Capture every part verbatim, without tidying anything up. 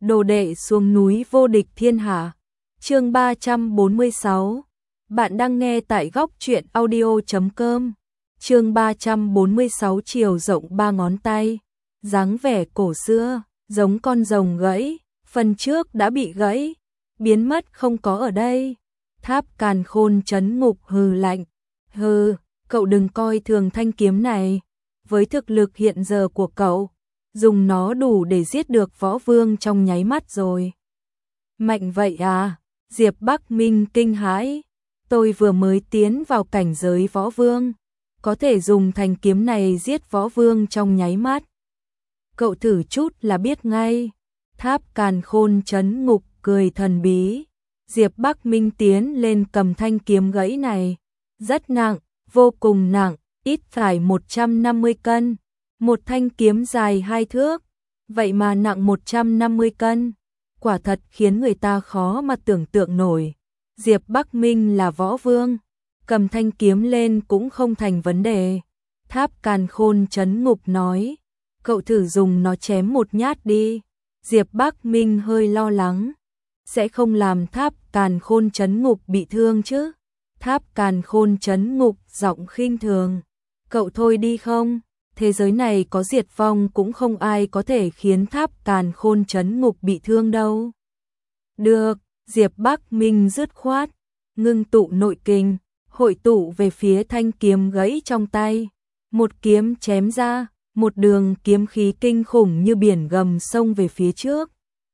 Đồ đệ xuống núi vô địch thiên hạ. Chương ba trăm bốn mươi sáu. Bạn đang nghe tại góc truyện audio chấm com. Chương ba trăm bốn mươi sáu chiều rộng ba ngón tay, dáng vẻ cổ xưa, giống con rồng gãy, phần trước đã bị gãy, biến mất không có ở đây. Tháp Càn Khôn trấn ngục hừ lạnh, hừ, cậu đừng coi thường thanh kiếm này, với thực lực hiện giờ của cậu, dùng nó đủ để giết được võ vương trong nháy mắt rồi. Mạnh vậy à? Diệp Bắc Minh kinh hãi, tôi vừa mới tiến vào cảnh giới võ vương, có thể dùng thanh kiếm này giết võ vương trong nháy mắt. Cậu thử chút là biết ngay. Tháp Càn Khôn trấn ngục cười thần bí. Diệp Bắc Minh tiến lên cầm thanh kiếm gãy này, rất nặng, vô cùng nặng, ít phải một trăm năm mươi cân. Một thanh kiếm dài hai thước, vậy mà nặng một trăm năm mươi cân, quả thật khiến người ta khó mà tưởng tượng nổi. Diệp Bắc Minh là võ vương, cầm thanh kiếm lên cũng không thành vấn đề. Tháp Càn Khôn trấn ngục nói, cậu thử dùng nó chém một nhát đi. Diệp Bắc Minh hơi lo lắng, sẽ không làm Tháp Càn Khôn trấn ngục bị thương chứ? Tháp Càn Khôn trấn ngục giọng khinh thường, cậu thôi đi không? Thế giới này có diệt vong cũng không ai có thể khiến Tháp Càn Khôn trấn ngục bị thương đâu. Được, Diệp Bắc Minh dứt khoát, ngưng tụ nội kình, hội tụ về phía thanh kiếm gãy trong tay. Một kiếm chém ra, một đường kiếm khí kinh khủng như biển gầm xông về phía trước.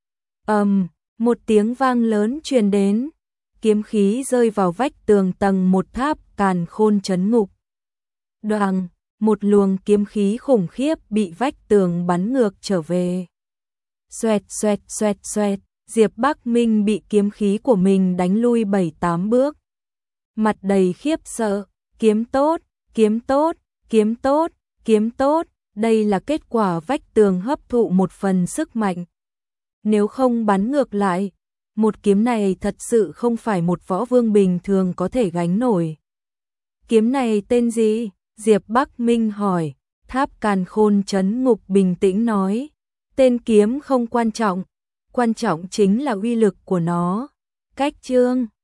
Ầm, um, một tiếng vang lớn truyền đến, kiếm khí rơi vào vách tường tầng một Tháp Càn Khôn trấn ngục. Đoàng, một luồng kiếm khí khủng khiếp bị vách tường bắn ngược trở về. Xoẹt xoẹt xoẹt xoẹt, Diệp Bắc Minh bị kiếm khí của mình đánh lui bảy tám bước. Mặt đầy khiếp sợ, kiếm tốt, kiếm tốt, kiếm tốt, kiếm tốt, đây là kết quả vách tường hấp thụ một phần sức mạnh. Nếu không bắn ngược lại, một kiếm này thật sự không phải một võ vương bình thường có thể gánh nổi. Kiếm này tên gì? Diệp Bắc Minh hỏi. Tháp Càn Khôn trấn ngục bình tĩnh nói, tên kiếm không quan trọng, quan trọng chính là uy lực của nó. Cách chương